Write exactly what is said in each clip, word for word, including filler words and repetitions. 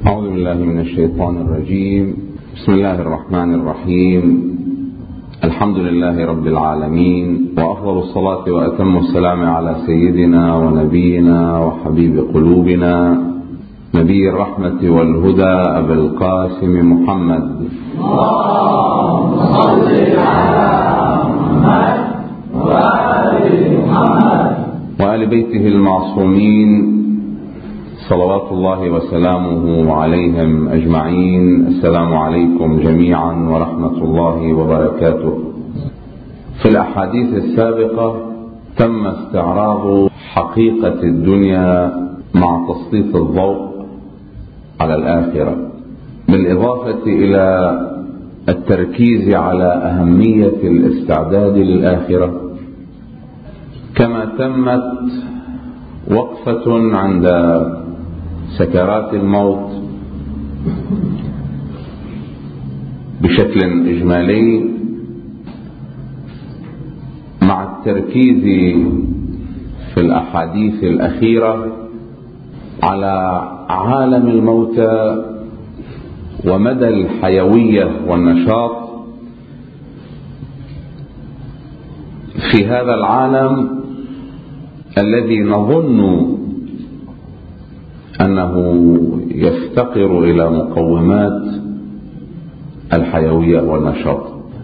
أعوذ بالله من الشيطان الرجيم. بسم الله الرحمن الرحيم. الحمد لله رب العالمين، وأفضل الصلاة وأتم السلام على سيدنا ونبينا وحبيب قلوبنا نبي الرحمة والهدى أبي القاسم محمد اللهم صل على محمد وآل محمد وآل بيته المعصومين صلوات الله وسلامه عليهم أجمعين. السلام عليكم جميعا ورحمة الله وبركاته. في الأحاديث السابقة تم استعراض حقيقة الدنيا مع تسليط الضوء على الآخرة، بالإضافة إلى التركيز على أهمية الاستعداد للآخرة، كما تمت وقفة عند سكرات الموت بشكل إجمالي، مع التركيز في الأحاديث الأخيرة على عالم الموتى ومدى الحيوية والنشاط في هذا العالم الذي نظن أنه يفتقر إلى مقومات الحيوية والنشاط.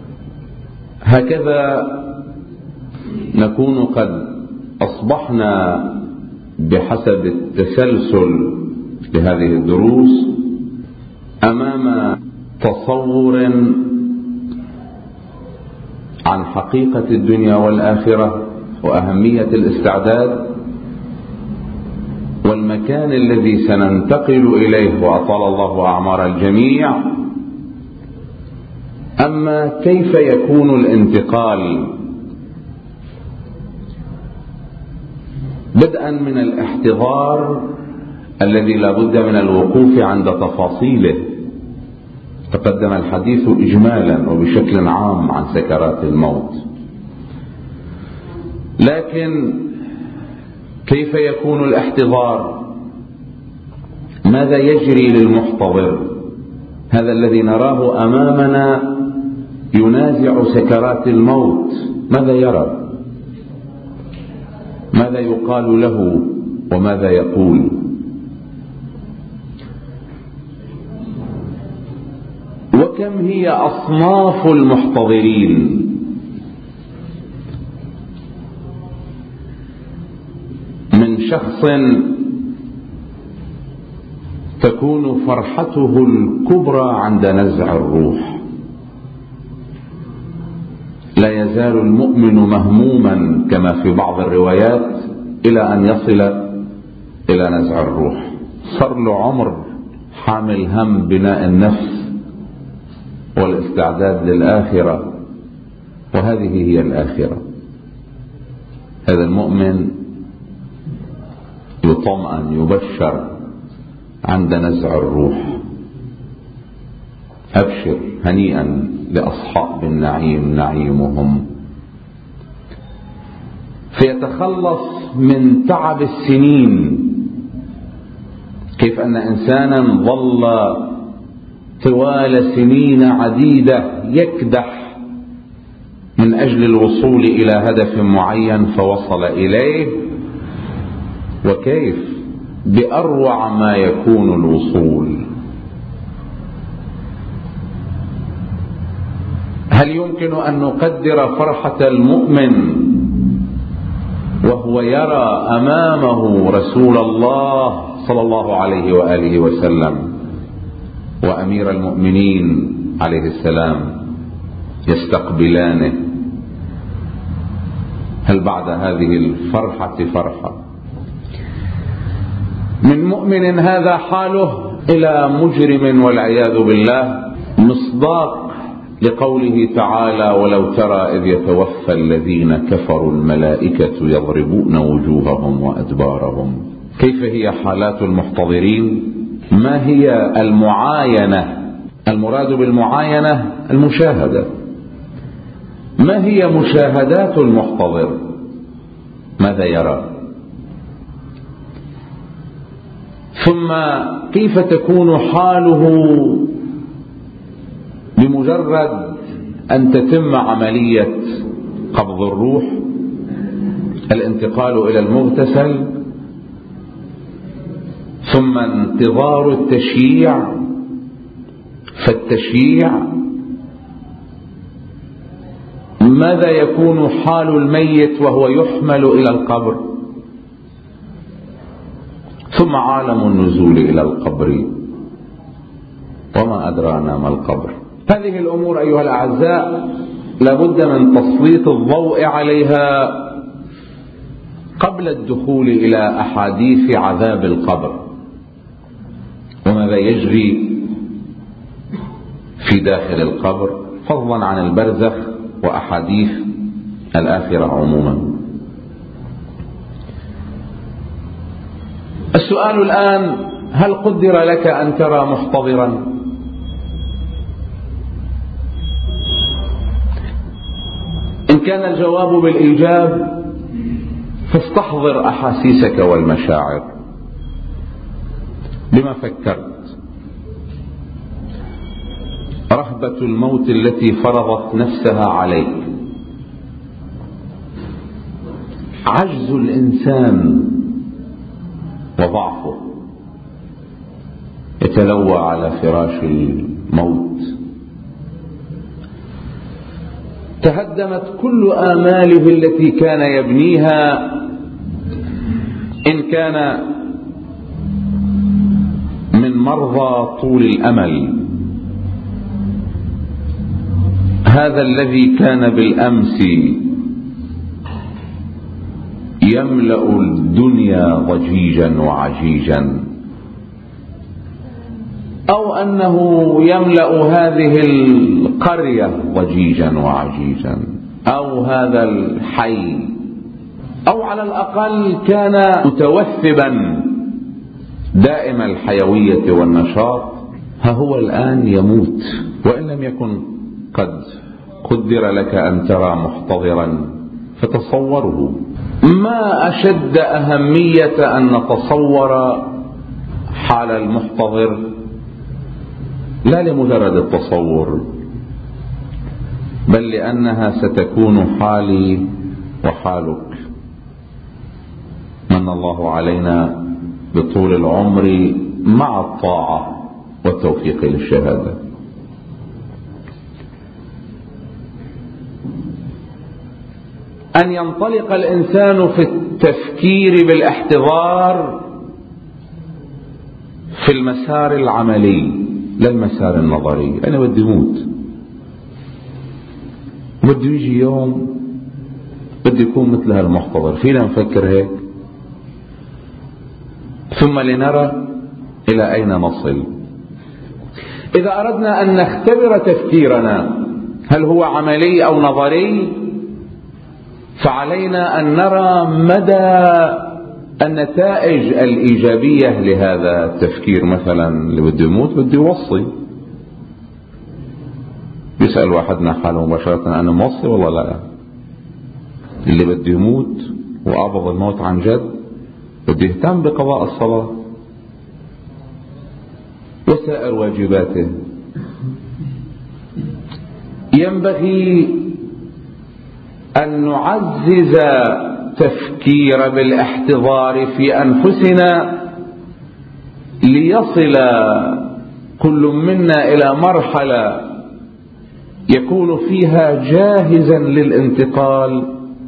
هكذا نكون قد أصبحنا بحسب التسلسل لهذه الدروس أمام تصور عن حقيقة الدنيا والآخرة وأهمية الاستعداد والمكان الذي سننتقل إليه، وأطال الله أعمار الجميع. أما كيف يكون الانتقال؟ بدءا من الاحتضار الذي لا بد من الوقوف عند تفاصيله. تقدم الحديث إجمالا وبشكل عام عن سكرات الموت، لكن كيف يكون الاحتضار؟ ماذا يجري للمحتضر؟ هذا الذي نراه أمامنا ينازع سكرات الموت، ماذا يرى؟ ماذا يقال له وماذا يقول؟ وكم هي أصناف المحتضرين؟ من شخص تكون فرحته الكبرى عند نزع الروح، لا يزال المؤمن مهموما كما في بعض الروايات إلى أن يصل إلى نزع الروح. صار له عمر حامل هم بناء النفس والاستعداد للآخرة، وهذه هي الآخرة. هذا المؤمن يطمئن يبشر عند نزع الروح. أبشر هنيئا لأصحاب النعيم نعيمهم. فيتخلص من تعب السنين. كيف أن إنسانا ظل طوال سنين عديدة يكدح من أجل الوصول إلى هدف معين فوصل إليه، وكيف بأروع ما يكون الوصول. هل يمكن أن نقدر فرحة المؤمن وهو يرى أمامه رسول الله صلى الله عليه وآله وسلم وأمير المؤمنين عليه السلام يستقبلانه؟ هل بعد هذه الفرحة فرحة؟ من مؤمن هذا حاله إلى مجرم والعياذ بالله، مصداق لقوله تعالى: ولو ترى إذ يتوفى الذين كفروا الملائكة يضربون وجوههم وأدبارهم. كيف هي حالات المحتضرين؟ ما هي المعاينة؟ المراد بالمعاينة المشاهدة. ما هي مشاهدات المحتضر؟ ماذا يرى؟ ثم كيف تكون حاله بمجرد أن تتم عملية قبض الروح، الانتقال إلى المغتسل، ثم انتظار التشييع. فالتشييع ماذا يكون حال الميت وهو يحمل إلى القبر؟ ثم عالم النزول إلى القبر، وما أدرانا ما القبر. هذه الأمور أيها الأعزاء لابد من تسليط الضوء عليها قبل الدخول إلى أحاديث عذاب القبر وماذا يجري في داخل القبر، فضلا عن البرزخ وأحاديث الآخرة عموما. السؤال الآن: هل قدر لك أن ترى محتضرا؟ إن كان الجواب بالإيجاب فاستحضر أحاسيسك والمشاعر. بما فكرت؟ رهبة الموت التي فرضت نفسها عليك، عجز الإنسان وضعفه، يتلوى على فراش الموت، تهدمت كل آماله التي كان يبنيها، إن كان من مرضى طول الأمل. هذا الذي كان بالأمس يملأ الدنيا ضجيجا وعجيجا، أو أنه يملأ هذه القرية ضجيجا وعجيجا، أو هذا الحي، أو على الأقل كان متوثبا دائم الحيوية والنشاط، ها هو الآن يموت. وإن لم يكن قد قدر لك أن ترى محتضرا فتصوره. ما أشد أهمية أن نتصور حال المحتضر، لا لمجرد التصور، بل لأنها ستكون حالي وحالك. من الله علينا بطول العمر مع الطاعة والتوفيق للشهادة. أن ينطلق الإنسان في التفكير بالاحتضار في المسار العملي لا المسار النظري. أنا بدي موت، بدي يجي يوم بدي يكون مثل هالمحتضر، فينا نفكر هيك؟ ثم لنرى إلى أين نصل. إذا أردنا أن نختبر تفكيرنا هل هو عملي أو نظري، فعلينا أن نرى مدى النتائج الإيجابية لهذا التفكير. مثلا اللي بده يموت بده يوصي، يسأل واحدنا حاله مباشرة: أنا موصي والله لا؟ اللي بده يموت وقابض الموت عن جد بده يهتم بقضاء الصلاة وسائر واجباته. ينبغي أن نعزز تفكير بالاحتضار في أنفسنا ليصل كل منا إلى مرحلة يكون فيها جاهزا للانتقال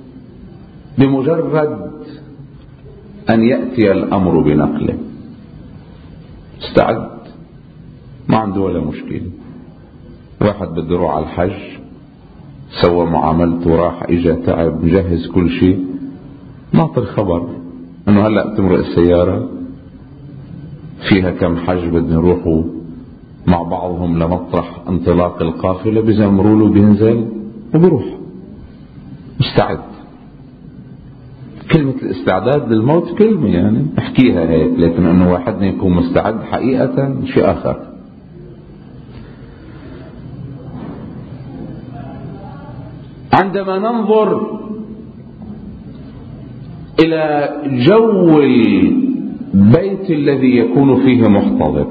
بمجرد أن يأتي الأمر بنقله. استعد، ما عنده ولا مشكلة. واحد بده يروح على الحج، سوى معاملته، راح اجا تعب، مجهز كل شيء، ناطر خبر انه هلا تمرق السيارة فيها كم حج بدنا نروحوا مع بعضهم لمطرح انطلاق القافلة، بزمروا له بينزل وبروح مستعد. كلمة الاستعداد للموت كلمة يعني احكيها هيك، لكن انه واحدنا يكون مستعد حقيقة شيء اخر. عندما ننظر إلى جو بيت الذي يكون فيه محتضر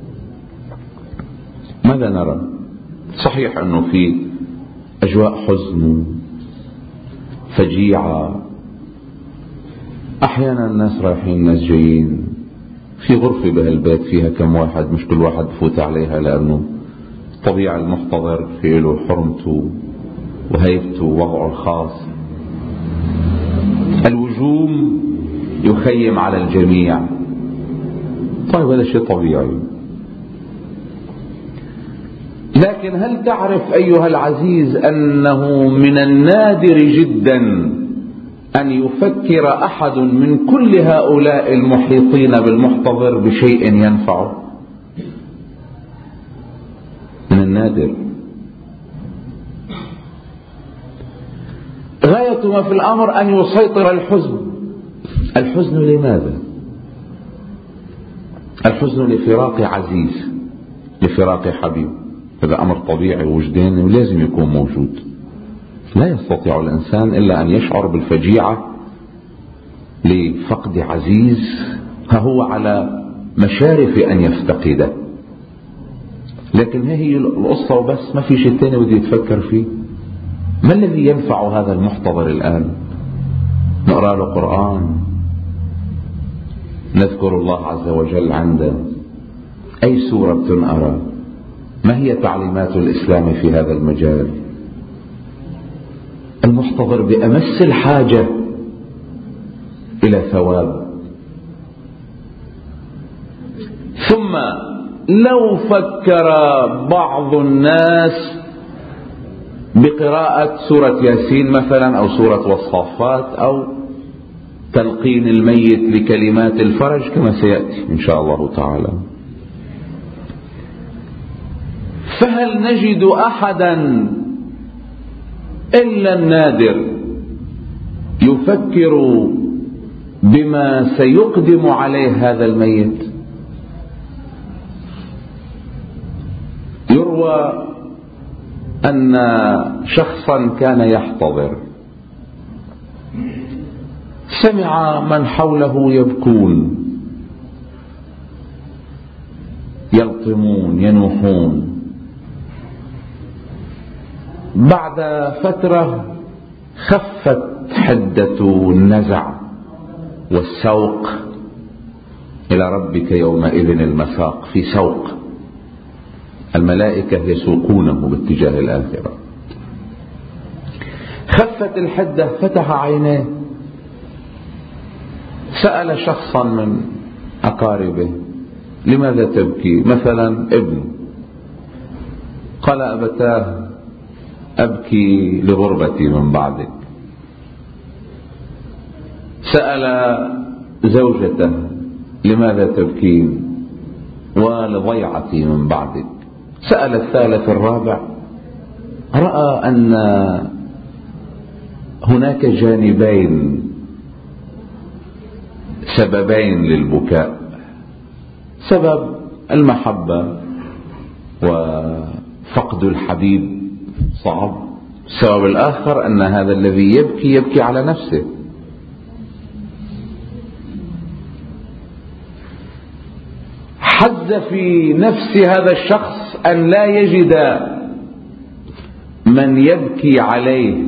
ماذا نرى؟ صحيح أنه في أجواء حزن فجيعة، أحيانا الناس رايحين الناس جايين، في غرفة بهالبيت فيها كم واحد، مش كل واحد بفوت عليها، لأنه طبيعة المحتضر في له حرمته وهيبته ووضعه الخاص. الوجوم يخيم على الجميع، طيب هذا شيء طبيعي. لكن هل تعرف أيها العزيز أنه من النادر جدا أن يفكر أحد من كل هؤلاء المحيطين بالمحتضر بشيء ينفعه؟ من النادر. غاية ما في الأمر أن يسيطر الحزن. الحزن لماذا؟ الحزن لفراق عزيز، لفراق حبيب، هذا أمر طبيعي ووجداني ولازم يكون موجود. لا يستطيع الإنسان إلا أن يشعر بالفجيعة لفقد عزيز ها هو على مشارف أن يفتقده. لكن هي القصة وبس، ما في شيء تاني بدي يتفكر فيه. ما الذي ينفع هذا المحتضر الآن؟ نقرأ له قرآن، نذكر الله عز وجل عنده، أي سورة أرى، ما هي تعليمات الإسلام في هذا المجال؟ المحتضر بأمس الحاجة إلى ثواب. ثم لو فكر بعض الناس بقراءة سورة ياسين مثلا أو سورة والصافات أو تلقين الميت بكلمات الفرج كما سيأتي إن شاء الله تعالى، فهل نجد أحدا إلا النادر يفكر بما سيقدم عليه هذا الميت؟ يروى أن شخصا كان يحتضر سمع من حوله يبكون يلطمون ينوحون. بعد فترة خفت حدة النزع والسوق إلى ربك يومئذ المساق، في سوق، الملائكة يسوقونه باتجاه الآخرة. خفت الحدة، فتح عينيه، سأل شخصا من أقاربه لماذا تبكي؟ مثلا ابنه، قال أبتاه أبكي لغربتي من بعدك. سأل زوجته لماذا تبكين؟ ولضيعتي من بعدك. سأل الثالث الرابع، رأى أن هناك جانبين، سببين للبكاء، سبب المحبة وفقد الحبيب صعب، السبب الآخر أن هذا الذي يبكي يبكي على نفسه. حز في نفس هذا الشخص أن لا يجد من يبكي عليه.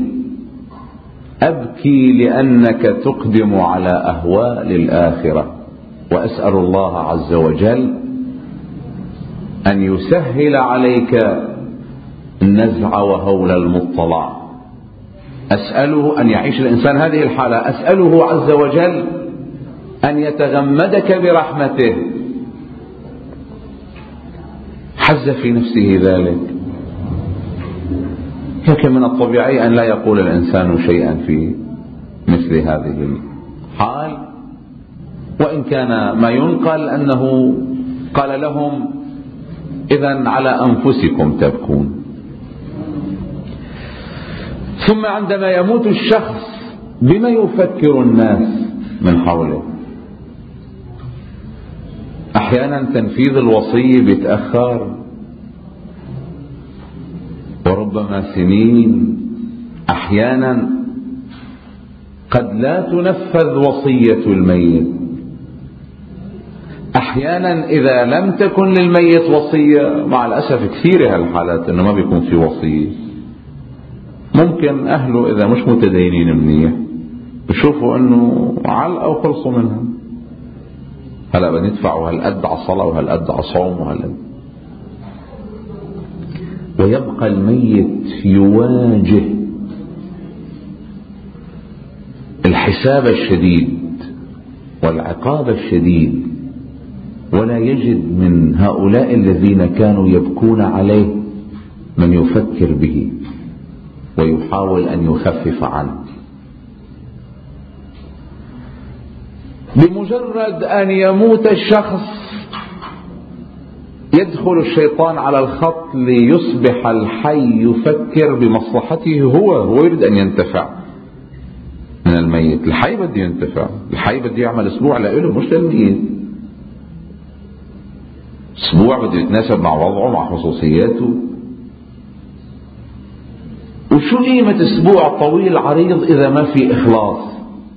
أبكي لأنك تقدم على أهوال الآخرة، وأسأل الله عز وجل أن يسهل عليك النزع وهول المطلع. أسأله أن يعيش الإنسان هذه الحالة، أسأله عز وجل أن يتغمدك برحمته. حز في نفسه ذلك، لكن من الطبيعي أن لا يقول الإنسان شيئا في مثل هذه الحال، وإن كان ما ينقل أنه قال لهم إذن على أنفسكم تبكون. ثم عندما يموت الشخص بما يفكر الناس من حوله؟ أحيانا تنفيذ الوصية بيتأخر، وربما سنين. أحيانا قد لا تنفذ وصية الميت، أحيانا إذا لم تكن للميت وصية، مع الأسف كثيرة هالحالات إنه ما بيكون في وصية، ممكن أهله إذا مش متدينين منيح بشوفوا إنه علقة وخلصوا منها، هلا بندفعوا هالقد على الصلاة وهالقد على الصوم وهالقد، ويبقى الميت يواجه الحساب الشديد والعقاب الشديد، ولا يجد من هؤلاء الذين كانوا يبكون عليه من يفكر به ويحاول أن يخفف عنه. بمجرد أن يموت الشخص يدخل الشيطان على الخط ليصبح الحي يفكر بمصلحته هو، هو يريد أن ينتفع من الميت. الحي بده ينتفع، الحي بده يعمل اسبوع لإله مش للميت، اسبوع بده يتناسب مع وضعه مع خصوصياته. وشو قيمة اسبوع طويل عريض إذا ما في إخلاص؟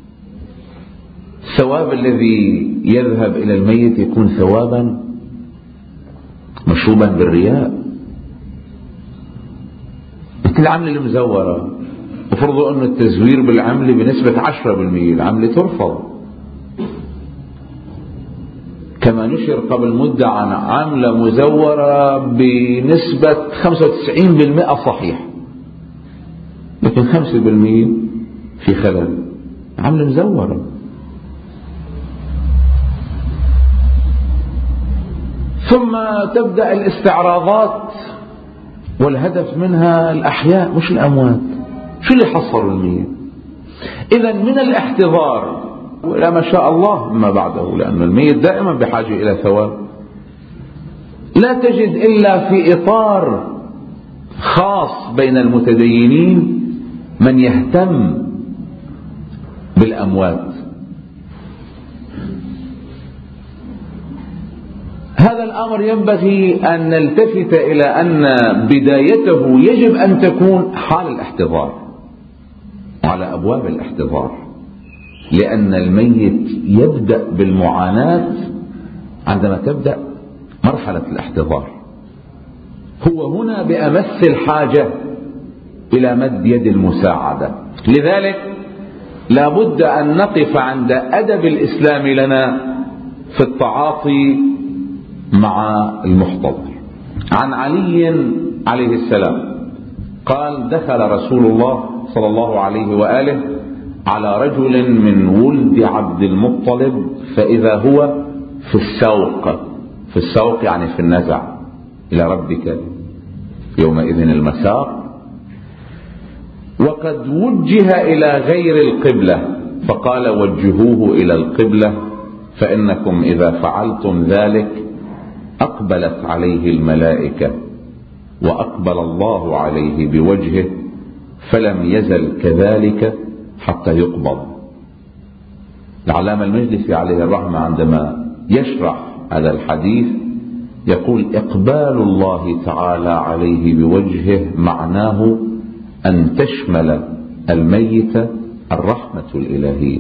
الثواب الذي يذهب إلى الميت يكون ثوابا مشوبا بالرياء. مثل العملة المزورة، وفرضوا أن التزوير بالعملة بنسبة عشرة بالمئة، العملة ترفض. كما نشر قبل مدة عن عملة مزورة بنسبة خمسة وتسعين بالمئة صحيح، لكن خمسة بالمئة في خلل، عملة مزورة. ثم تبدأ الاستعراضات والهدف منها الأحياء مش الأموات. شو اللي حصلوا الميت؟ إذن من الاحتضار ولا ما شاء الله ما بعده، لأن الميت دائما بحاجة إلى ثواب. لا تجد إلا في إطار خاص بين المتدينين من يهتم بالأموات. هذا الأمر ينبغي أن نلتفت إلى أن بدايته يجب أن تكون حال الاحتضار، على أبواب الاحتضار، لأن الميت يبدأ بالمعاناة عندما تبدأ مرحلة الاحتضار. هو هنا بأمس الحاجة إلى مد يد المساعدة. لذلك لا بد أن نقف عند أدب الإسلام لنا في التعاطي مع المحتضر. عن علي عليه السلام قال: دخل رسول الله صلى الله عليه وآله على رجل من ولد عبد المطلب فإذا هو في السوق. في السوق يعني في النزع، إلى ربك يومئذ المساق، وقد وجه إلى غير القبلة، فقال: وجهوه إلى القبلة، فإنكم إذا فعلتم ذلك أقبلت عليه الملائكة وأقبل الله عليه بوجهه، فلم يزل كذلك حتى يقبض. العلامة المجلسي عليه الرحمة عندما يشرح هذا الحديث يقول: إقبال الله تعالى عليه بوجهه معناه أن تشمل الميت الرحمة الإلهية.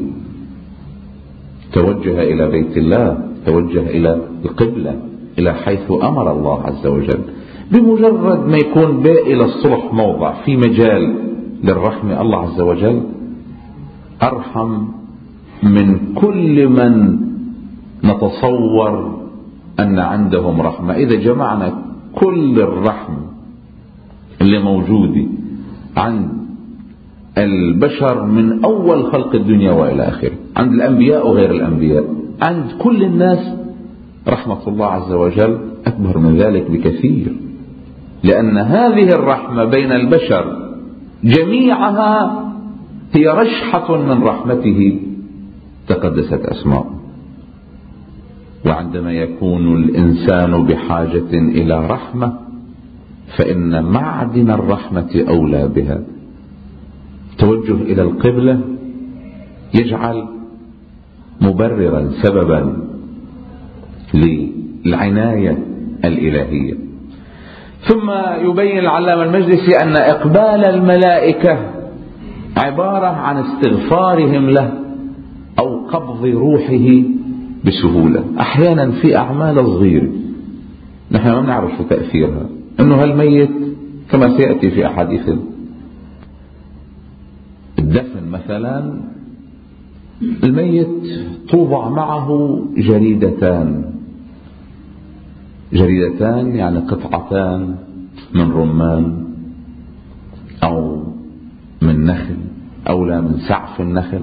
توجه إلى بيت الله، توجه إلى القبلة، إلى حيث أمر الله عز وجل. بمجرد ما يكون باقي للصلح موضع في مجال للرحمة، الله عز وجل أرحم من كل من نتصور أن عندهم رحمة. إذا جمعنا كل الرحمة اللي موجودة عند البشر من أول خلق الدنيا وإلى آخره، عند الأنبياء وغير الأنبياء، عند كل الناس، رحمة الله عز وجل أكبر من ذلك بكثير، لأن هذه الرحمة بين البشر جميعها هي رشحة من رحمته تقدست أسماؤه. وعندما يكون الإنسان بحاجة إلى رحمة فإن معدن الرحمة أولى بها. توجه إلى القبلة يجعل مبررا سببا للعناية الإلهية. ثم يبين العلامة المجلسي أن إقبال الملائكة عبارة عن استغفارهم له أو قبض روحه بسهولة. أحيانا في أعمال صغيرة نحن ما نعرف تأثيرها، أنه هالميت كما سيأتي في أحاديث الدفن مثلا، الميت توضع معه جريدتان، جريدتان يعني قطعتان من رمان أو من نخل أو لا من سعف النخل،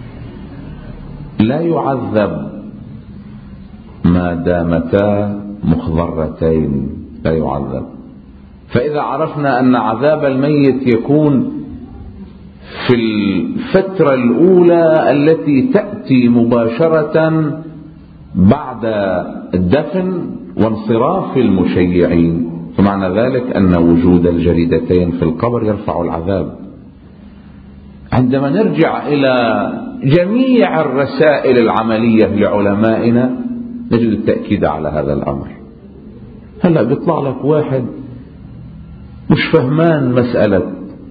لا يعذب ما دامتا مخضرتين، لا يعذب. فإذا عرفنا أن عذاب الميت يكون في الفترة الأولى التي تأتي مباشرة بعد الدفن وانصراف المشيعين، فمعنى ذلك أن وجود الجريدتين في القبر يرفع العذاب. عندما نرجع إلى جميع الرسائل العملية لعلمائنا نجد التأكيد على هذا الأمر. هلأ بيطلع لك واحد مش فهمان مسألة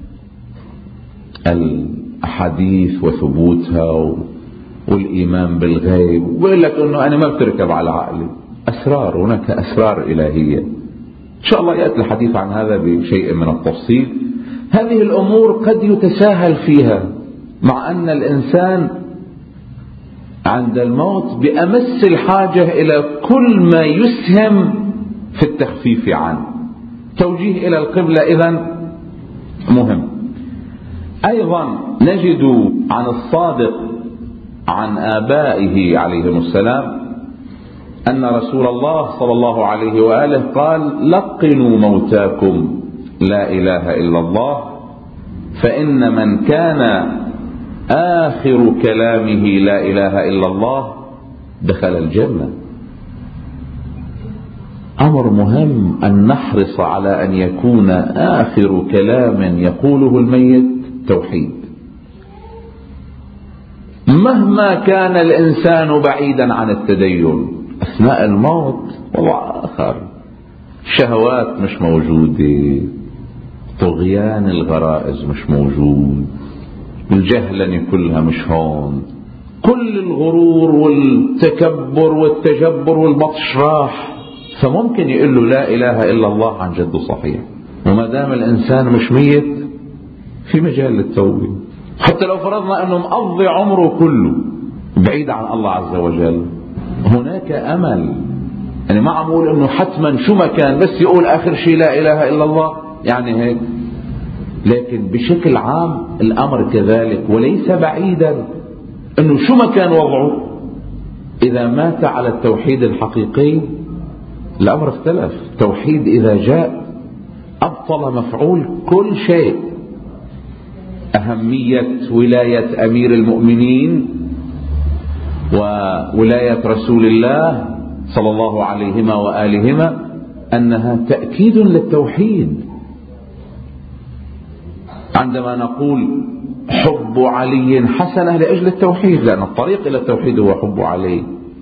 الأحاديث وثبوتها والإيمان بالغيب، ويقول لك أنه أنا ما بتركب على عقلي. أسرار، هناك أسرار إلهية، إن شاء الله يأتي الحديث عن هذا بشيء من التفصيل. هذه الأمور قد يتساهل فيها، مع أن الإنسان عند الموت بأمس الحاجة إلى كل ما يسهم في التخفيف عنه. توجيه إلى القبلة إذن مهم. أيضا نجد عن الصادق عن آبائه عليهم السلام أن رسول الله صلى الله عليه وآله قال: لقنوا موتاكم لا إله إلا الله، فإن من كان آخر كلامه لا إله إلا الله دخل الجنة. أمر مهم أن نحرص على أن يكون آخر كلام يقوله الميت توحيد، مهما كان الإنسان بعيدا عن التدين. أثناء الموت وضع آخر، شهوات مش موجودة، طغيان الغرائز مش موجود، الجهلة كلها مش هون، كل الغرور والتكبر والتجبر والبطش راح. فممكن يقول له لا إله إلا الله عن جد صحيح، وما دام الإنسان مش ميت في مجال للتوبة. حتى لو فرضنا أنه مقضي عمره كله بعيد عن الله عز وجل، هناك أمل. يعني ما عم أقول أنه حتما شو ما كان بس يقول آخر شيء لا إله إلا الله يعني هيك، لكن بشكل عام الأمر كذلك. وليس بعيدا أنه شو ما كان وضعه إذا مات على التوحيد الحقيقي الأمر اختلف. التوحيد إذا جاء أبطل مفعول كل شيء. أهمية ولاية أمير المؤمنين وولاية رسول الله صلى الله عليهما وآلهما أنها تأكيد للتوحيد. عندما نقول حب علي حسنة لأجل التوحيد، لأن الطريق إلى التوحيد هو حب علي.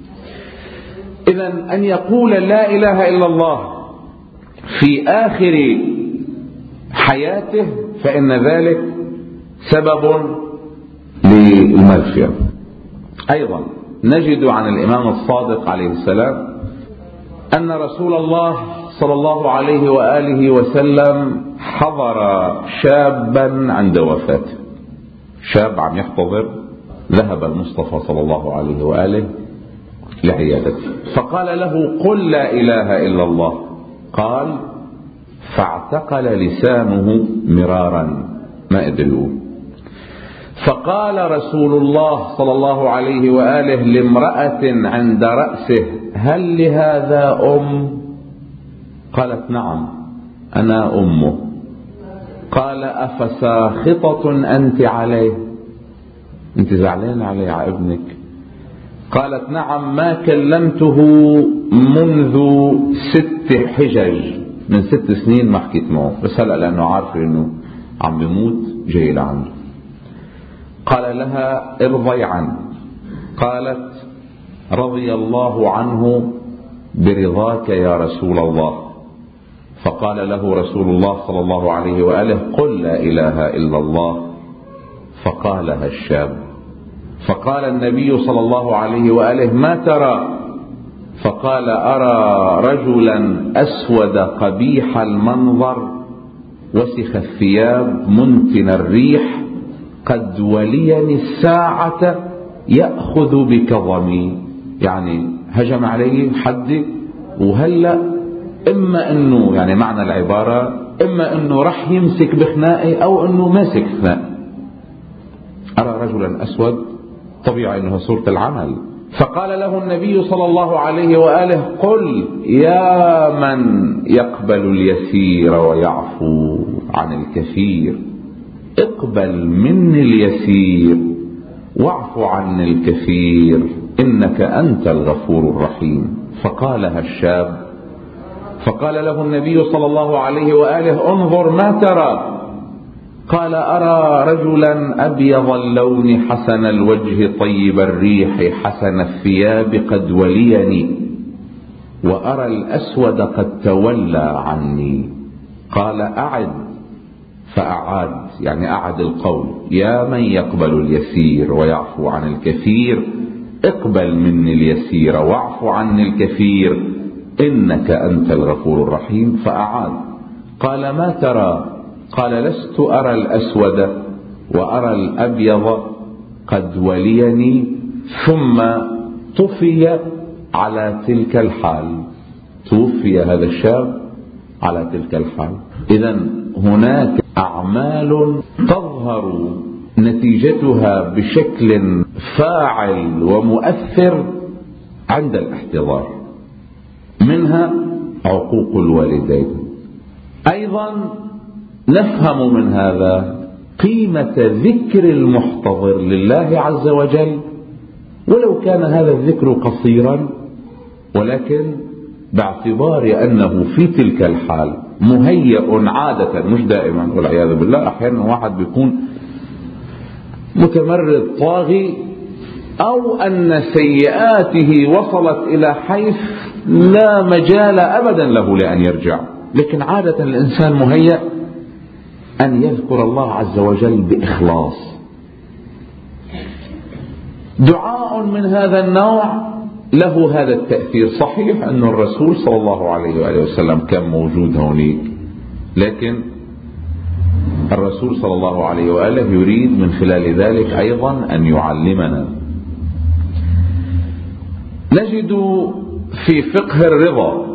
إذن أن يقول لا إله إلا الله في آخر حياته فإن ذلك سبب للمغفرة. أيضا نجد عن الإمام الصادق عليه السلام أن رسول الله صلى الله عليه وآله وسلم حضر شابا عند وفاته، شاب عم يحتضر، ذهب المصطفى صلى الله عليه وآله لعيادته، فقال له: قل لا إله إلا الله. قال: فاعتقل لسانه مرارا، ما قدر يقول. فقال رسول الله صلى الله عليه وآله لامرأة عند رأسه: هل لهذا أم؟ قالت: نعم أنا أمه. قال: أفساخطة أنت عليه؟ أنت زعلان عليه على ابنك؟ قالت: نعم، ما كلمته منذ ست حجج، من ست سنين ما حكيت معه، بس هلأ لأنه عارف أنه عم بيموت جاي لعنده. قال لها: ارضي عنه. قالت: رضي الله عنه برضاك يا رسول الله. فقال له رسول الله صلى الله عليه وآله: قل لا إله إلا الله. فقالها الشاب فقال النبي صلى الله عليه وآله: ما ترى؟ فقال: أرى رجلا أسود قبيح المنظر وسخ الثياب منتن الريح قد وليني الساعة يأخذ بكظمي. يعني هجم عليه حد وهلأ إما أنه، يعني معنى العبارة، إما أنه رح يمسك بخنائي أو أنه ماسك خنائي. أرى رجلا أسود، طبيعي أنه صورة العمل. فقال له النبي صلى الله عليه وآله: قل يا من يقبل اليسير ويعفو عن الكثير، اقبل مني اليسير واعفو عن الكثير، إنك أنت الغفور الرحيم. فقالها الشاب. فقال له النبي صلى الله عليه وآله: انظر ما ترى؟ قال: أرى رجلا أبيض اللون حسن الوجه طيب الريح حسن الثياب قد وليني، وأرى الأسود قد تولى عني. قال: أعد. فأعاد، يعني أعد القول: يا من يقبل اليسير ويعفو عن الكثير، اقبل مني اليسير واعفو عني الكثير، إنك أنت الغفور الرحيم. فأعاد. قال: ما ترى؟ قال: لست أرى الأسود وأرى الأبيض قد وليني. ثم طفي على تلك الحال، توفي هذا الشاب على تلك الحال. إذن هناك أعمال تظهر نتيجتها بشكل فاعل ومؤثر عند الاحتضار، منها عقوق الوالدين. أيضا نفهم من هذا قيمة ذكر المحتضر لله عز وجل، ولو كان هذا الذكر قصيرا، ولكن باعتبار أنه في تلك الحال مهيئ عادة، مش دائما والعياذ بالله، أحيانا واحد بيكون متمرد طاغي، أو أن سيئاته وصلت إلى حيث لا مجال أبدا له لأن يرجع، لكن عادة الإنسان مهيئ أن يذكر الله عز وجل بإخلاص. دعاء من هذا النوع له هذا التأثير. صحيح أن الرسول صلى الله عليه وآله وسلم كان موجود هونيك، لكن الرسول صلى الله عليه وآله يريد من خلال ذلك أيضا أن يعلمنا. نجد في فقه الرضا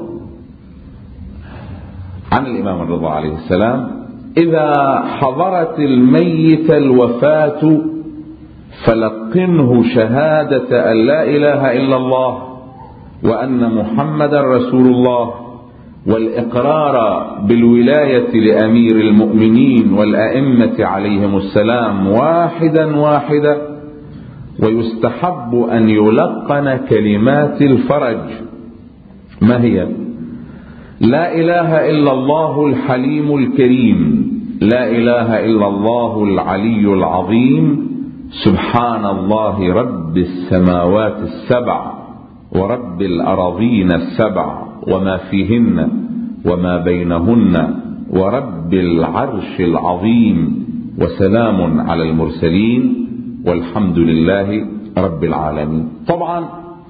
عن الإمام الرضا عليه السلام: إذا حضرت الميت الوفاة فلقنه شهادة أن لا إله إلا الله وأن محمد رسول الله، والإقرار بالولاية لأمير المؤمنين والأئمة عليهم السلام واحدا واحدا، ويستحب أن يلقن كلمات الفرج. ما هي؟ لا إله إلا الله الحليم الكريم، لا إله إلا الله العلي العظيم، سبحان الله رب السماوات السبع ورب الأراضين السبع وما فيهن وما بينهن ورب العرش العظيم، وسلام على المرسلين والحمد لله رب العالمين. طبعا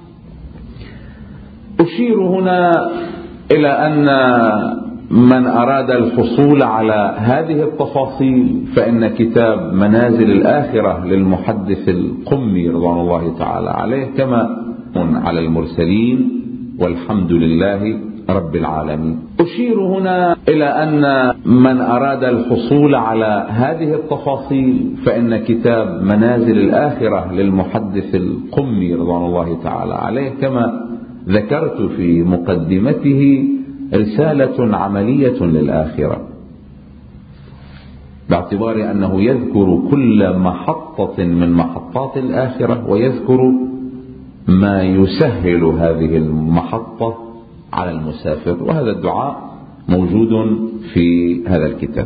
أشير هنا إلى أن من أراد الحصول على هذه التفاصيل فإن كتاب منازل الآخرة للمحدث القمي رضوان الله تعالى عليه، كما على المرسلين والحمد لله رب العالمين. أشير هنا إلى أن من أراد الحصول على هذه التفاصيل فإن كتاب منازل الآخرة للمحدث القمي رضوان الله تعالى عليه، كما ذكرت في مقدمته، رسالة عملية للآخرة، باعتبار أنه يذكر كل محطة من محطات الآخرة ويذكر ما يسهل هذه المحطة على المسافر، وهذا الدعاء موجود في هذا الكتاب.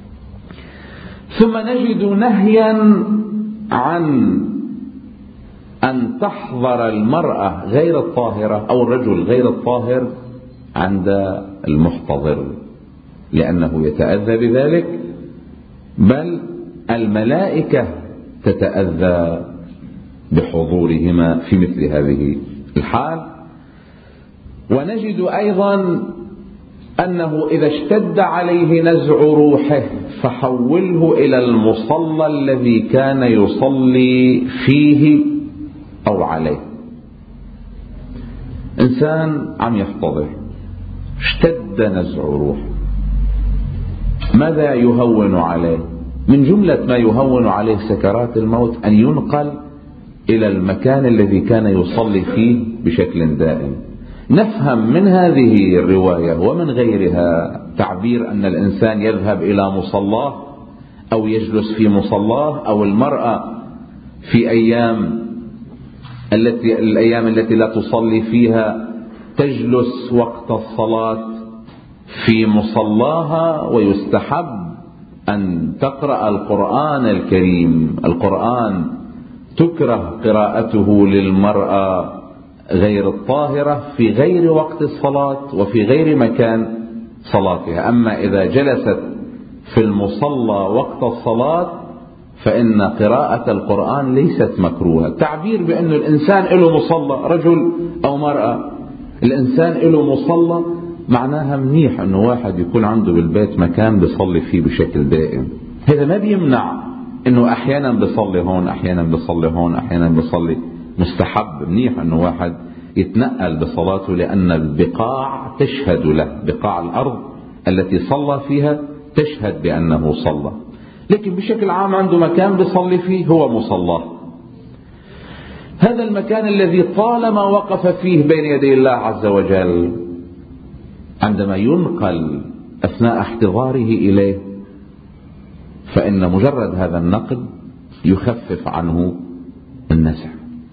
ثم نجد نهيا عن أن تحضر المرأة غير الطاهرة أو الرجل غير الطاهر عند المحتضر، لأنه يتأذى بذلك، بل الملائكة تتأذى بحضورهما في مثل هذه الحال. ونجد أيضا أنه إذا اشتد عليه نزع روحه فحوله إلى المصلى الذي كان يصلي فيه أو عليه. إنسان عم يحتضر، اشتد نزع روحه، ماذا يهون عليه؟ من جملة ما يهون عليه سكرات الموت أن ينقل إلى المكان الذي كان يصلي فيه بشكل دائم. نفهم من هذه الرواية ومن غيرها تعبير أن الإنسان يذهب إلى مصلاه أو يجلس في مصلاه، أو المرأة في أيام التي الأيام التي لا تصلي فيها تجلس وقت الصلاة في مصلاها، ويستحب أن تقرأ القرآن الكريم. القرآن تكره قراءته للمرأة غير الطاهرة في غير وقت الصلاة وفي غير مكان صلاتها. أما إذا جلست في المصلى وقت الصلاة فإن قراءة القرآن ليست مكروهة. تعبير بأن الإنسان له مصلى، رجل أو مرأة، الإنسان له مصلى، معناها منيح أنه واحد يكون عنده بالبيت مكان بيصلي فيه بشكل دائم. هذا ما بيمنع أنه أحيانا بيصلي هون أحيانا بيصلي هون أحيانا بيصلي. مستحب منيح أنه واحد يتنقل بصلاته، لأن البقاع تشهد له، بقاع الأرض التي صلى فيها تشهد بأنه صلى. لكن بشكل عام عنده مكان بيصلي فيه هو مصلاه. هذا المكان الذي طالما وقف فيه بين يدي الله عز وجل، عندما ينقل أثناء احتضاره إليه فإن مجرد هذا النقل يخفف عنه النزع.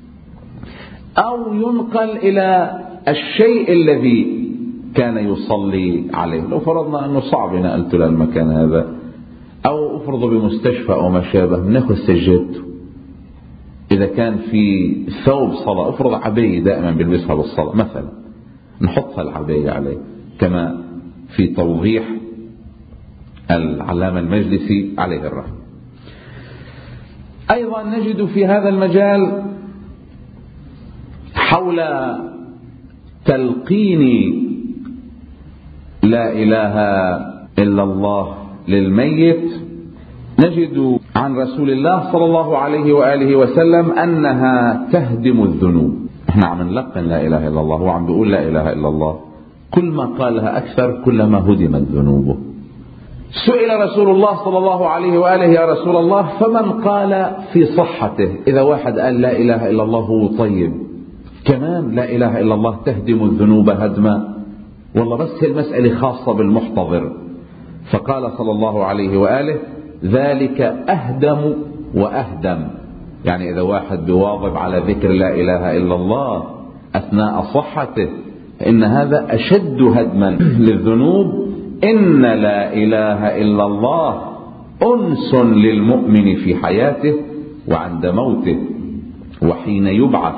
أو ينقل إلى الشيء الذي كان يصلي عليه. لو فرضنا أنه صعب نقلته للمكان هذا، أو افرضوا بمستشفى أو ما شابه، بناخذ سجادته. إذا كان في ثوب صلاة، افرض عباية دائما بلبسها بالصلاة مثلا، نحطها العباية عليه، كما في توضيح العلامة المجلسي عليه الرحمة. أيضا نجد في هذا المجال حول تلقين لا إله إلا الله للميت، نجد عن رسول الله صلى الله عليه وآله وسلم أنها تهدم الذنوب. احنا عم نلقن لا إله إلا الله، وعم بيقول لا إله إلا الله، كل ما قالها أكثر كلما هدمت ذنوبه. سئل رسول الله صلى الله عليه وآله: يا رسول الله، فمن قال في صحته؟ إذا واحد قال لا إله إلا الله هو طيب، كمان لا إله إلا الله تهدم الذنوب هدما؟ والله بس المسألة خاصة بالمحتضر. فقال صلى الله عليه وآله: ذلك أهدم وأهدم. يعني إذا واحد بواظب على ذكر لا إله إلا الله أثناء صحته إن هذا أشد هدما للذنوب. إن لا إله إلا الله أنس للمؤمن في حياته وعند موته وحين يبعث.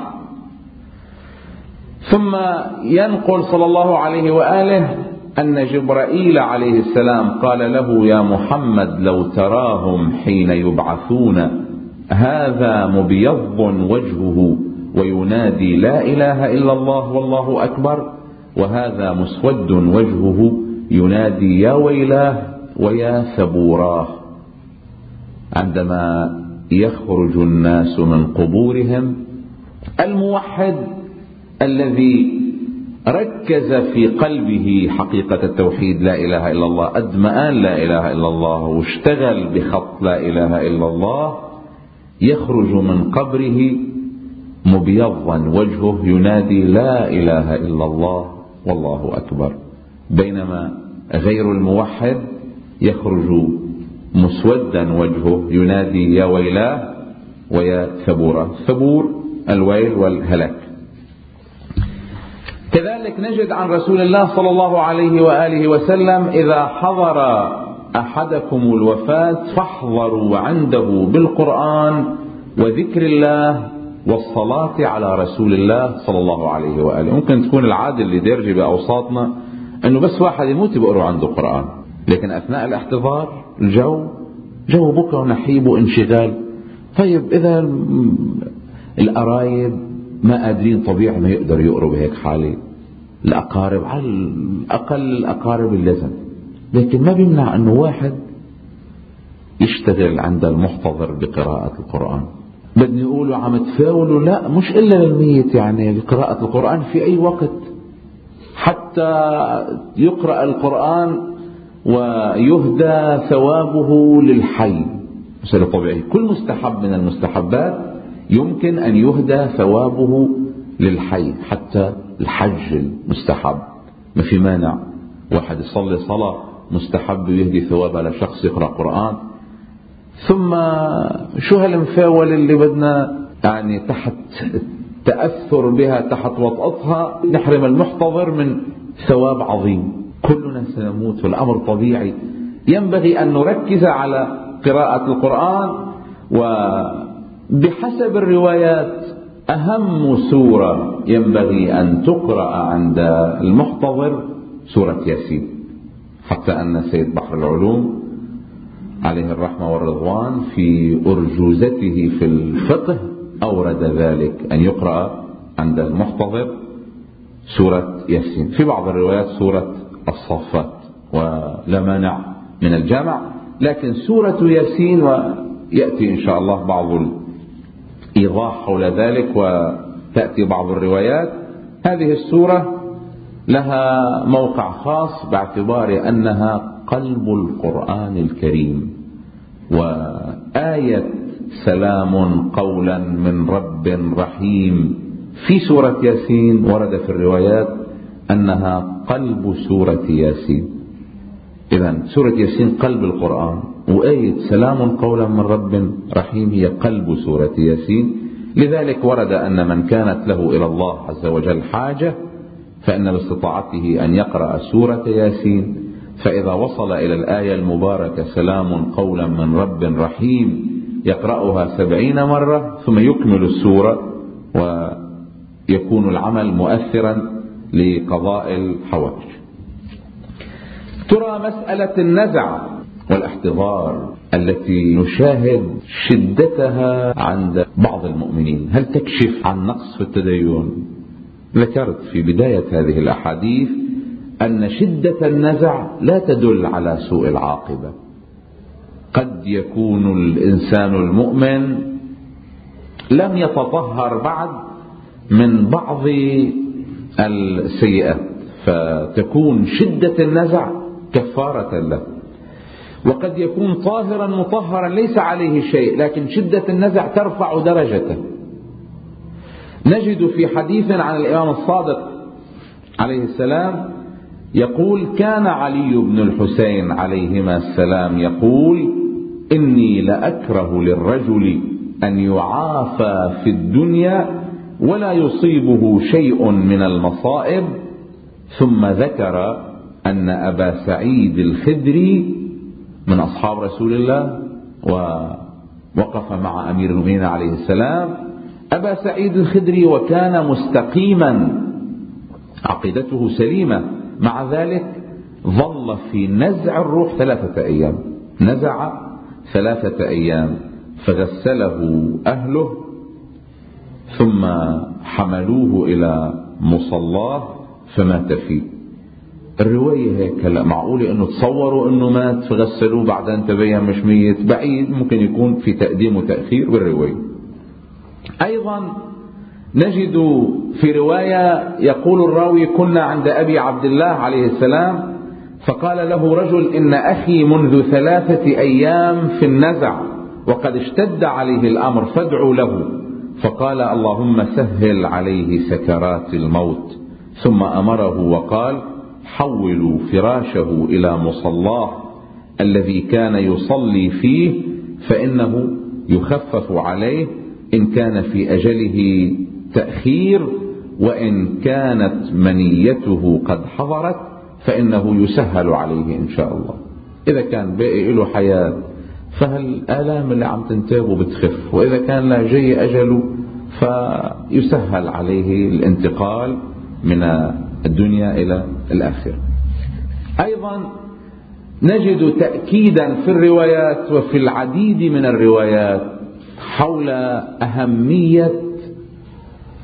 ثم ينقل صلى الله عليه وآله أن جبرائيل عليه السلام قال له: يا محمد، لو تراهم حين يبعثون، هذا مبيض وجهه وينادي لا إله إلا الله والله أكبر، وهذا مسود وجهه ينادي يا ويلاه ويا ثبوراه. عندما يخرج الناس من قبورهم، الموحد الذي ركز في قلبه حقيقة التوحيد لا إله إلا الله، أدمآن لا إله إلا الله، واشتغل بخط لا إله إلا الله، يخرج من قبره مبيضا وجهه ينادي لا إله إلا الله والله أكبر. بينما غير الموحد يخرج مسودا وجهه ينادي يا ويلاه ويا ثبورة. ثبور الويل والهلاك. كذلك نجد عن رسول الله صلى الله عليه وآله وسلم: إذا حضر أحدكم الوفاة فاحضروا عنده بالقرآن وذكر الله والصلاة على رسول الله صلى الله عليه وآله. ممكن تكون العادة اللي دارجة بأوساطنا أنه بس واحد يموت بقروا عنده قرآن، لكن أثناء الاحتضار الجو جو بكى ونحيب وانشغال. طيب إذا القرايب ما قادرين طبيعي ما يقدروا يقروا بهيك حالة، الأقارب على الأقل الأقارب اللازم، لكن ما بيمنع أنه واحد يشتغل عند المحتضر بقراءة القرآن. بدنا يقولوا عم تفاولوا، لا مش إلا للميت، يعني قراءة القرآن في أي وقت، حتى يقرأ القرآن ويهدى ثوابه للحي، مسألة طبيعية. كل مستحب من المستحبات يمكن أن يهدى ثوابه للحي، حتى الحج المستحب ما في مانع واحد يصلي صلاة مستحب ويهدي ثوابها لشخص يقرأ قرآن. ثم شو هالمفاول اللي بدنا يعني تحت تأثر بها، تحت وطأتها نحرم المحتضر من ثواب عظيم؟ كلنا سنموت والأمر طبيعي. ينبغي أن نركز على قراءة القرآن، وبحسب الروايات أهم سورة ينبغي أن تقرأ عند المحتضر سورة ياسين، حتى أن سيد بحر العلوم عليه الرحمة والرضوان في أرجوزته في الفقه أورد ذلك، أن يقرأ عند المحتضر سورة ياسين، في بعض الروايات سورة الصافات، ولا مانع من الجمع، لكن سورة ياسين، ويأتي إن شاء الله بعض الإيضاح حول ذلك وتأتي بعض الروايات. هذه السورة لها موقع خاص باعتبار أنها قلب القرآن الكريم، وآية سلام قولا من رب رحيم في سورة ياسين ورد في الروايات أنها قلب سورة ياسين. إذن سورة ياسين قلب القرآن، وآية سلام قولا من رب رحيم هي قلب سورة ياسين. لذلك ورد أن من كانت له إلى الله عز وجل حاجة فإن باستطاعته أن يقرأ سورة ياسين، فإذا وصل إلى الآية المباركة سلام قولا من رب رحيم يقرأها سبعين مرة ثم يكمل السورة، ويكون العمل مؤثرا لقضاء الحوائج. ترى مسألة النزع والاحتضار التي نشاهد شدتها عند بعض المؤمنين هل تكشف عن نقص في التدين؟ ذكرت في بداية هذه الأحاديث أن شدة النزع لا تدل على سوء العاقبة. قد يكون الإنسان المؤمن لم يتطهر بعد من بعض السيئات، فتكون شدة النزع كفارة له، وقد يكون طاهرا مطهرا ليس عليه شيء، لكن شدة النزع ترفع درجته. نجد في حديث عن الإمام الصادق عليه السلام يقول: كان علي بن الحسين عليهما السلام يقول: إني لأكره للرجل أن يعافى في الدنيا ولا يصيبه شيء من المصائب. ثم ذكر أن أبا سعيد الخدري من أصحاب رسول الله ووقف مع أمير المؤمنين عليه السلام، أبا سعيد الخدري وكان مستقيما عقيدته سليمة، مع ذلك ظل في نزع الروح ثلاثة أيام، نزع ثلاثة أيام فغسله أهله ثم حملوه إلى مصلاه فمات فيه. الرواية هيك. هلا معقولة انه تصوروا انه مات فغسلوه بعدين تبين مش ميت؟ بعيد، ممكن يكون في تقديم وتأخير بالرواية. ايضا نجد في رواية يقول الراوي: كنا عند ابي عبد الله عليه السلام فقال له رجل: ان اخي منذ ثلاثة ايام في النزع وقد اشتد عليه الامر فادعوا له. فقال: اللهم سهل عليه سكرات الموت. ثم امره وقال: حولوا فراشه إلى مصلاه الذي كان يصلي فيه فإنه يخفف عليه إن كان في أجله تأخير، وإن كانت منيته قد حضرت فإنه يسهل عليه إن شاء الله. إذا كان باقي له حياة فهالآلام اللي عم تنتابه بتخف، وإذا كان لا جاي أجله فيسهل عليه الانتقال من الدنيا إلى الآخرة. أيضا نجد تأكيدا في الروايات وفي العديد من الروايات حول أهمية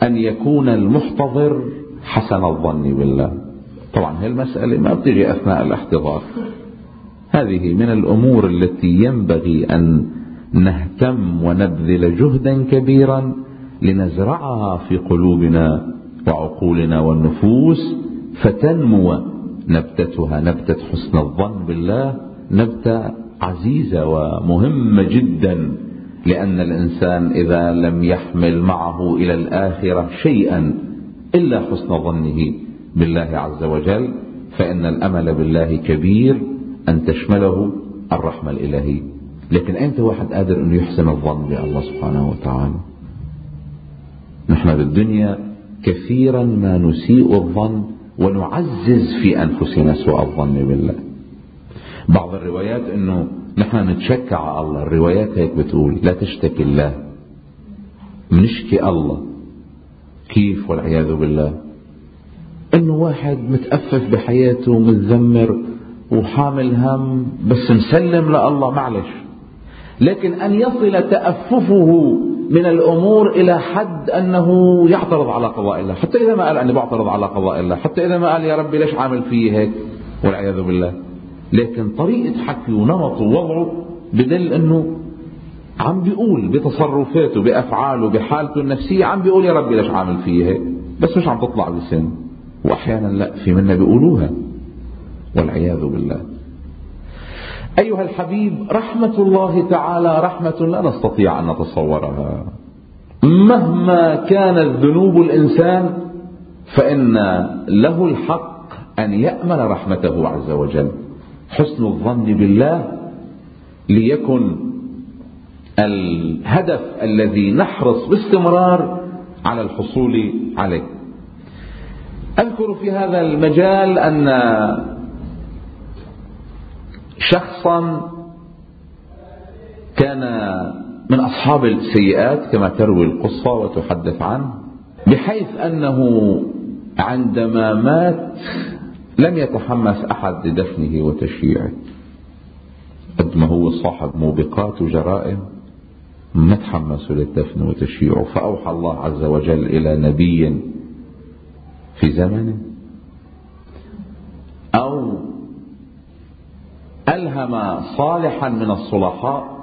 أن يكون المحتضر حسن الظن بالله. طبعا هذه المسألة ما بتجي أثناء الاحتضار، هذه من الأمور التي ينبغي أن نهتم ونبذل جهدا كبيرا لنزرعها في قلوبنا وعقولنا والنفوس، فتنمو نبتتها، نبتة حسن الظن بالله، نبتة عزيزة ومهمة جدا، لأن الإنسان إذا لم يحمل معه إلى الآخرة شيئا إلا حسن ظنه بالله عز وجل، فإن الأمل بالله كبير أن تشمله الرحمة الإلهية. لكن أنت واحد قادر أن يحسن الظن بالله سبحانه وتعالى؟ نحن بالدنيا كثيرا ما نسيء الظن ونعزز في أنفسنا سوء الظن بالله. بعض الروايات أنه نحن نتشكى على الله، الروايات هيك بتقول لا تشتكي الله، منشكي الله. كيف؟ والعياذ بالله. أنه واحد متأفف بحياته متذمر وحامل هم، بس مسلم لله معلش. لكن أن يصل تأففه من الأمور إلى حد أنه يعترض على قضاء الله، حتى إذا ما قال أني بعترض على قضاء الله، حتى إذا ما قال يا ربي ليش عامل فيه هيك، والعياذ بالله. لكن طريقة حكيه ونمطه ووضعه بدل أنه عم بيقول بتصرفاته بأفعاله بحالته النفسية، عم بيقول يا ربي ليش عامل فيه هيك، بس مش عم تطلع بلسانه. وأحيانا لا، في منا بيقولوها، والعياذ بالله. أيها الحبيب، رحمة الله تعالى رحمة لا نستطيع أن نتصورها. مهما كانت ذنوب الإنسان فإن له الحق أن يأمل رحمته عز وجل. حسن الظن بالله ليكن الهدف الذي نحرص باستمرار على الحصول عليه. أذكر في هذا المجال أن شخصا كان من أصحاب السيئات كما تروي القصة وتحدث عنه، بحيث أنه عندما مات لم يتحمس أحد لدفنه وتشييعه. قد ما هو صاحب موبقات وجرائم ما تحمسوا للدفن وتشييعه، فأوحى الله عز وجل إلى نبي في زمنه أو ألهم صالحا من الصلحاء: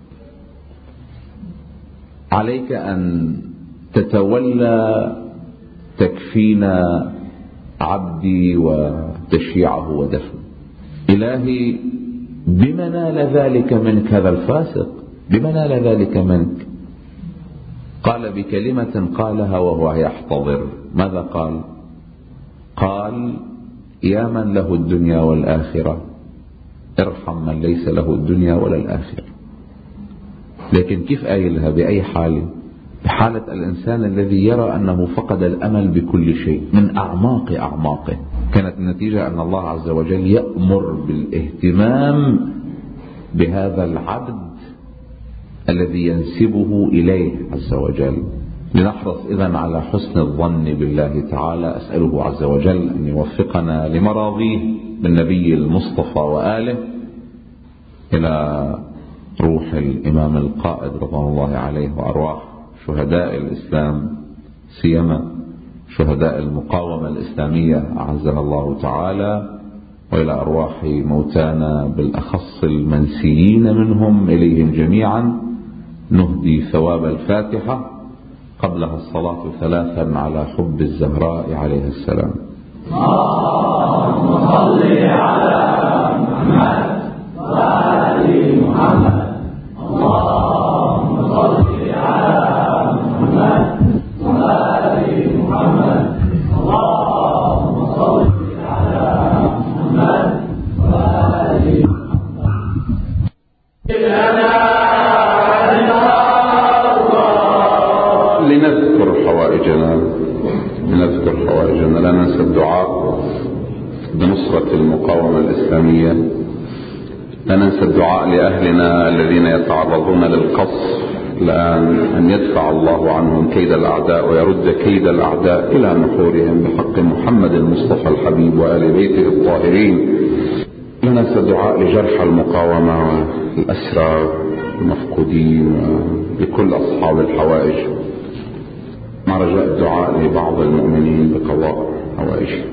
عليك أن تتولى تكفين عبدي وتشييعه ودفنه. إلهي بما نال ذلك منك هذا الفاسق؟ بما نال ذلك منك؟ قال بكلمة قالها وهو يحتضر. ماذا قال؟ قال: يا من له الدنيا والآخرة ارحم من ليس له الدنيا ولا الآخرة. لكن كيف قايلها؟ بأي حال؟ بحالة الإنسان الذي يرى أنه فقد الأمل بكل شيء من أعماق أعماقه. كانت النتيجة أن الله عز وجل يأمر بالاهتمام بهذا العبد الذي ينسبه إليه عز وجل. لنحرص إذن على حسن الظن بالله تعالى. أسأله عز وجل أن يوفقنا لمراضيه بالنبي المصطفى وآله. إلى روح الإمام القائد رضوان الله عليه وأرواح شهداء الإسلام، سيما شهداء المقاومة الإسلامية أعزنا الله تعالى، وإلى أرواح موتانا بالأخص المنسيين منهم، إليهم جميعا نهدي ثواب الفاتحة قبلها الصلاة ثلاثا على حب الزهراء عليه السلام. اللهم صل على محمد وآل محمد. اللهم صل على محمد وآل محمد. اللهم صل على محمد وآل محمد. لنذكر حوائجنا لنذكر حوائجنا لا ننسى الدعاء بنصرة المقاومة الإسلامية. لا ننسى الدعاء لأهلنا الذين يتعرضون للقصف الآن، أن يدفع الله عنهم كيد الأعداء ويرد كيد الأعداء إلى نحورهم بحق محمد المصطفى الحبيب وآل بيته الطاهرين. لا ننسى الدعاء لجرحى المقاومة والأسرى المفقودين ولكل أصحاب الحوائج. مع رجاء الدعاء لبعض المؤمنين بقضاء حوائجهم.